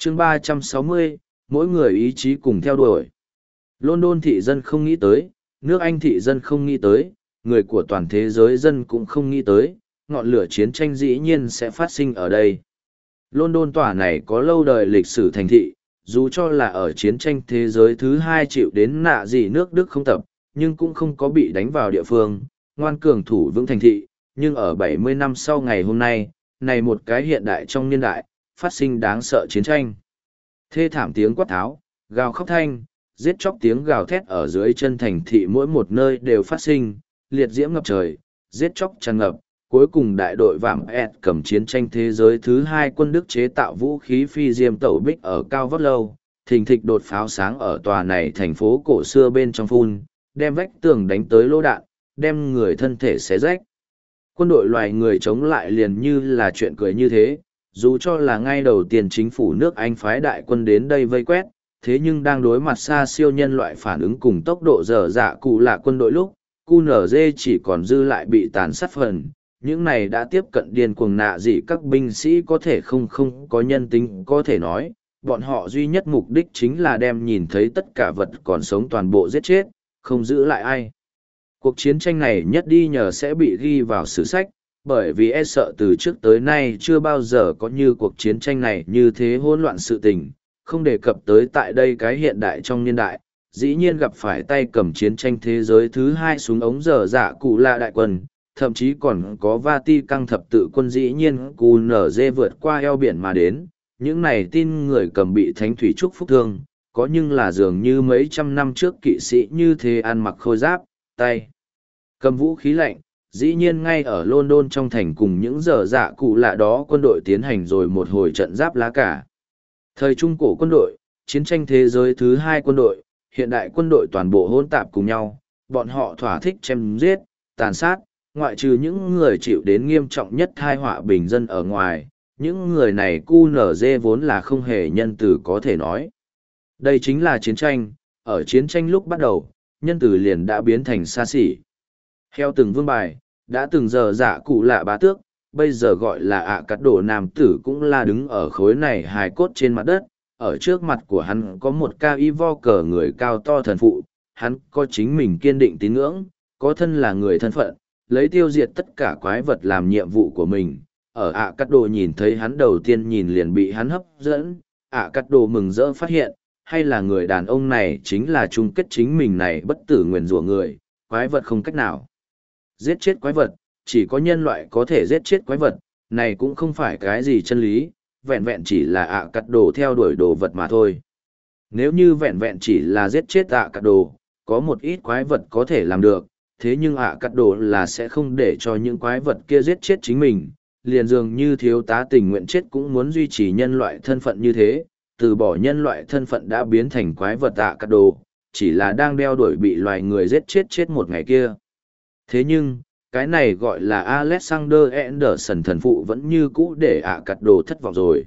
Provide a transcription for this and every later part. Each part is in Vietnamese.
chương 360, mỗi người ý chí cùng theo đuổi. London thị dân không nghĩ tới, nước Anh thị dân không nghĩ tới, người của toàn thế giới dân cũng không nghĩ tới, ngọn lửa chiến tranh dĩ nhiên sẽ phát sinh ở đây. London tòa này có lâu đời lịch sử thành thị, dù cho là ở chiến tranh thế giới thứ hai chịu đến nạ gì nước Đức không tập, nhưng cũng không có bị đánh vào địa phương, ngoan cường thủ vững thành thị, nhưng ở 70 năm sau ngày hôm nay, này một cái hiện đại trong niên đại, phát sinh đáng sợ chiến tranh. Thê thảm tiếng quát tháo, gào khóc thanh, giết chóc tiếng gào thét ở dưới chân thành thị mỗi một nơi đều phát sinh, liệt diễm ngập trời, giết chóc tràn ngập. Cuối cùng đại đội vạm ẹt cầm chiến tranh thế giới thứ hai quân Đức chế tạo vũ khí phi diêm tẩu bích ở cao vót lâu, thình thịch đột pháo sáng ở tòa này thành phố cổ xưa bên trong phun, đem vách tường đánh tới lô đạn, đem người thân thể xé rách. Quân đội loài người chống lại liền như là chuyện cười như thế, dù cho là ngay đầu tiên chính phủ nước Anh phái đại quân đến đây vây quét, thế nhưng đang đối mặt xa siêu nhân loại phản ứng cùng tốc độ dở dạ cụ lạ quân đội lúc, QNZ chỉ còn dư lại bị tàn sát phần. Những này đã tiếp cận điên cuồng nạ gì các binh sĩ có thể không có nhân tính có thể nói, bọn họ duy nhất mục đích chính là đem nhìn thấy tất cả vật còn sống toàn bộ giết chết, không giữ lại ai. Cuộc chiến tranh này nhất đi nhờ sẽ bị ghi vào sử sách, bởi vì e sợ từ trước tới nay chưa bao giờ có như cuộc chiến tranh này như thế hỗn loạn sự tình, không đề cập tới tại đây cái hiện đại trong niên đại, dĩ nhiên gặp phải tay cầm chiến tranh thế giới thứ hai súng ống dở dạ cụ lạ đại quân, thậm chí còn có Vati căng thập tự quân dĩ nhiên QNZ vượt qua eo biển mà đến, những này tin người cầm bị thánh thủy trúc phúc thương, có nhưng là dường như mấy trăm năm trước kỵ sĩ như thế ăn mặc khôi giáp, tay cầm vũ khí lạnh, dĩ nhiên ngay ở London trong thành cùng những dở dạ cụ lạ đó quân đội tiến hành rồi một hồi trận giáp lá cả. Thời Trung Cổ quân đội, chiến tranh thế giới thứ hai quân đội, hiện đại quân đội toàn bộ hỗn tạp cùng nhau, bọn họ thỏa thích chém giết, tàn sát, ngoại trừ những người chịu đến nghiêm trọng nhất tai họa bình dân ở ngoài, những người này QNZ vốn là không hề nhân từ có thể nói. Đây chính là chiến tranh, ở chiến tranh lúc bắt đầu, nhân từ liền đã biến thành xa xỉ. Theo từng vương bài, đã từng giờ giả cụ lạ bá tước, bây giờ gọi là ạ cắt đổ nam tử cũng là đứng ở khối này hài cốt trên mặt đất, ở trước mặt của hắn có một ca y vo cờ người cao to thần phụ, hắn có chính mình kiên định tín ngưỡng, có thân là người thân phận, lấy tiêu diệt tất cả quái vật làm nhiệm vụ của mình. Ở ạ cắt đồ nhìn thấy hắn đầu tiên nhìn liền bị hắn hấp dẫn, ạ cắt đồ mừng rỡ phát hiện, hay là người đàn ông này chính là chung kết chính mình này bất tử nguyền rủa người, quái vật không cách nào giết chết quái vật, chỉ có nhân loại có thể giết chết quái vật, này cũng không phải cái gì chân lý, vẹn vẹn chỉ là ạ cắt đồ theo đuổi đồ vật mà thôi. Nếu như vẹn vẹn chỉ là giết chết ạ cắt đồ, có một ít quái vật có thể làm được, thế nhưng ạ cắt đồ là sẽ không để cho những quái vật kia giết chết chính mình, liền dường như thiếu tá tình nguyện chết cũng muốn duy trì nhân loại thân phận như thế, từ bỏ nhân loại thân phận đã biến thành quái vật ạ cắt đồ, chỉ là đang đeo đuổi bị loài người giết chết một ngày kia. Thế nhưng, cái này gọi là Alexander Anderson thần phụ vẫn như cũ để ạ cắt đồ thất vọng rồi.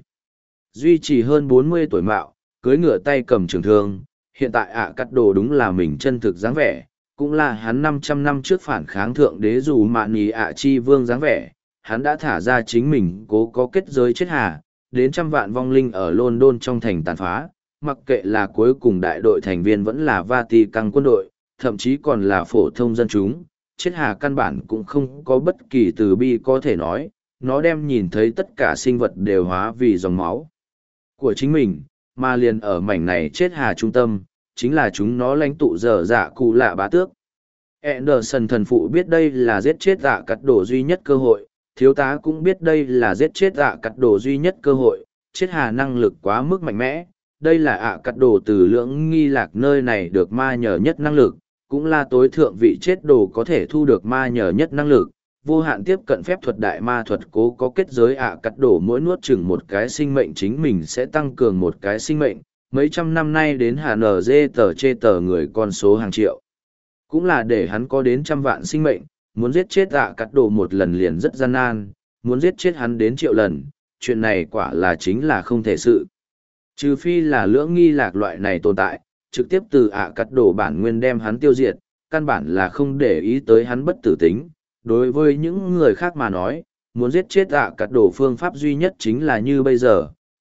Duy trì hơn 40 tuổi mạo, cưới ngựa tay cầm trường thương, hiện tại ạ cắt đồ đúng là mình chân thực dáng vẻ, cũng là hắn 500 năm trước phản kháng thượng đế dù mạn nhì ạ chi vương dáng vẻ, hắn đã thả ra chính mình cố có kết giới chết hà, đến trăm vạn vong linh ở London trong thành tàn phá, mặc kệ là cuối cùng đại đội thành viên vẫn là Vatican quân đội, thậm chí còn là phổ thông dân chúng, chết hà căn bản cũng không có bất kỳ từ bi có thể nói, nó đem nhìn thấy tất cả sinh vật đều hóa vì dòng máu của chính mình, mà liền ở mảnh này chết hà trung tâm, chính là chúng nó lãnh tụ dở dạ cụ lạ bá tước. Anderson thần phụ biết đây là giết chết dạ cắt đổ duy nhất cơ hội, thiếu tá cũng biết đây là giết chết dạ cắt đổ duy nhất cơ hội, chết hà năng lực quá mức mạnh mẽ, đây là ạ cắt đổ từ lưỡng nghi lạc nơi này được ma nhờ nhất năng lực, cũng là tối thượng vị chết đồ có thể thu được ma nhờ nhất năng lực, vô hạn tiếp cận phép thuật đại ma thuật cố có kết giới ạ cắt đổ mỗi nuốt chừng một cái sinh mệnh chính mình sẽ tăng cường một cái sinh mệnh, mấy trăm năm nay đến hà nở dê tờ chê tờ người con số hàng triệu. Cũng là để hắn có đến trăm vạn sinh mệnh, muốn giết chết ạ cắt đổ một lần liền rất gian nan, muốn giết chết hắn đến triệu lần, chuyện này quả là chính là không thể sự. Trừ phi là lưỡng nghi lạc loại này tồn tại, trực tiếp từ ạ cắt đổ bản nguyên đem hắn tiêu diệt, căn bản là không để ý tới hắn bất tử tính. Đối với những người khác mà nói, muốn giết chết ạ cắt đổ phương pháp duy nhất chính là như bây giờ,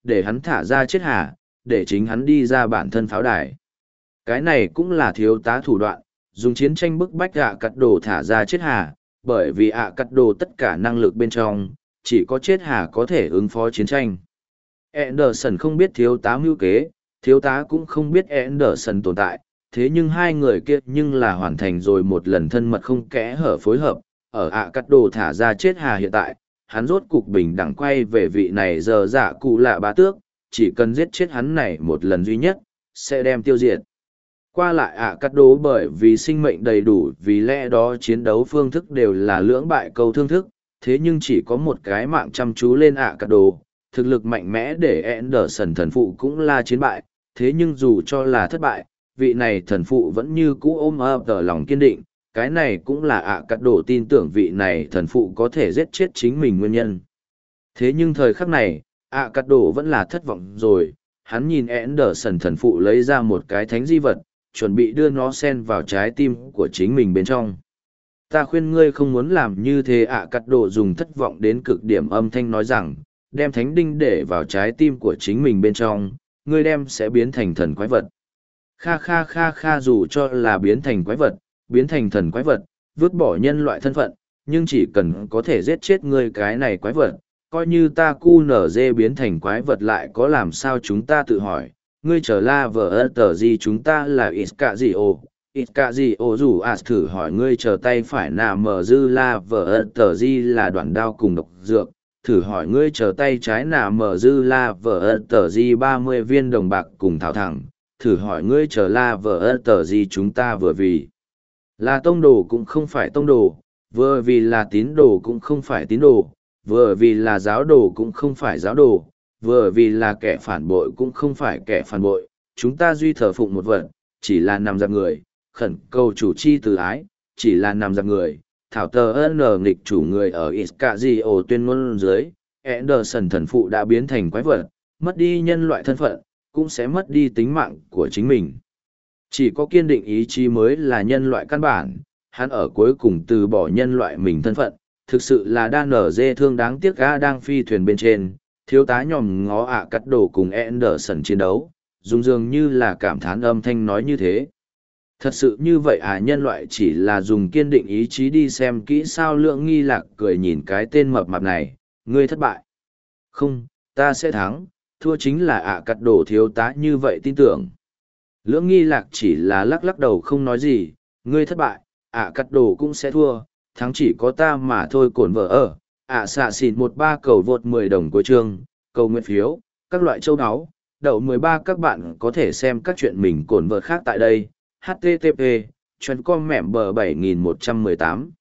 để hắn thả ra chết hà, để chính hắn đi ra bản thân pháo đài. Cái này cũng là thiếu tá thủ đoạn, dùng chiến tranh bức bách ạ cắt đồ thả ra chết hà, bởi vì ạ cắt đồ tất cả năng lực bên trong, chỉ có chết hà có thể ứng phó chiến tranh. Anderson không biết thiếu tá mưu kế, thiếu tá cũng không biết Anderson tồn tại, thế nhưng hai người kia nhưng là hoàn thành rồi một lần thân mật không kẽ hở phối hợp, ở ạ cắt đồ thả ra chết hà hiện tại, hắn rốt cục bình đẳng quay về vị này giờ dạ cụ lạ bá tước, chỉ cần giết chết hắn này một lần duy nhất, sẽ đem tiêu diệt. Qua lại ạ cắt đồ bởi vì sinh mệnh đầy đủ, vì lẽ đó chiến đấu phương thức đều là lưỡng bại câu thương thức, thế nhưng chỉ có một cái mạng chăm chú lên ạ cắt đồ, thực lực mạnh mẽ để Anderson thần phụ cũng là chiến bại, thế nhưng dù cho là thất bại, vị này thần phụ vẫn như cũ ôm ấp tờ lòng kiên định, cái này cũng là ạ cắt đồ tin tưởng vị này thần phụ có thể giết chết chính mình nguyên nhân. Thế nhưng thời khắc này, ạ cắt đồ vẫn là thất vọng rồi, hắn nhìn Anderson thần phụ lấy ra một cái thánh di vật, chuẩn bị đưa nó xen vào trái tim của chính mình bên trong. Ta khuyên ngươi không muốn làm như thế ạ cắt đồ dùng thất vọng đến cực điểm âm thanh nói rằng, đem thánh đinh để vào trái tim của chính mình bên trong, ngươi đem sẽ biến thành thần quái vật. Kha kha kha kha, dù cho là biến thành quái vật, biến thành thần quái vật, vứt bỏ nhân loại thân phận, nhưng chỉ cần có thể giết chết ngươi cái này quái vật, coi như ta cu nở dê biến thành quái vật lại có làm sao chúng ta tự hỏi, ngươi chờ la vờ ơ tờ gì chúng ta là ít cả gì ô dù thử hỏi ngươi chờ tay phải nà mở dư la vờ ơ tờ gì là đoạn đao cùng độc dược, thử hỏi ngươi chờ tay trái nà mở dư la vờ ơ tờ gì 30 viên đồng bạc cùng thảo thẳng, thử hỏi ngươi chờ la vờ ơ tờ gì chúng ta vừa vì là tông đồ cũng không phải tông đồ, vừa vì là tín đồ cũng không phải tín đồ, vừa vì là giáo đồ cũng không phải giáo đồ, vừa vì là kẻ phản bội cũng không phải kẻ phản bội, chúng ta duy thờ phụng một vật, chỉ là nằm giặc người, khẩn cầu chủ chi từ ái, chỉ là nằm giặc người, thảo tờ ân nghịch chủ người ở Iskazio tuyên ngôn dưới, Anderson thần phụ đã biến thành quái vật, mất đi nhân loại thân phận, cũng sẽ mất đi tính mạng của chính mình. Chỉ có kiên định ý chí mới là nhân loại căn bản, hắn ở cuối cùng từ bỏ nhân loại mình thân phận, thực sự là đa nở dê thương đáng tiếc ga đang phi thuyền bên trên, thiếu tá nhòm ngó ạ cắt đồ cùng Anderson chiến đấu, dùng dường như là cảm thán âm thanh nói như thế. Thật sự như vậy à, nhân loại chỉ là dùng kiên định ý chí đi xem kỹ sao. Lượng Nghi Lạc cười nhìn cái tên mập mạp này, ngươi thất bại. Không, ta sẽ thắng, thua chính là ạ cắt đồ thiếu tá như vậy tin tưởng. Lưỡng Nghi Lạc chỉ là lắc lắc đầu không nói gì, ngươi thất bại, ạ cắt đồ cũng sẽ thua, thắng chỉ có ta mà thôi. Cổn vợ ở, xạ xịn 13 cầu vượt 10 đồng của chương, cầu nguyện phiếu, các loại châu áo, đậu 13. Các bạn có thể xem các chuyện mình cổn vợ khác tại đây, http://com mẻm bờ 7118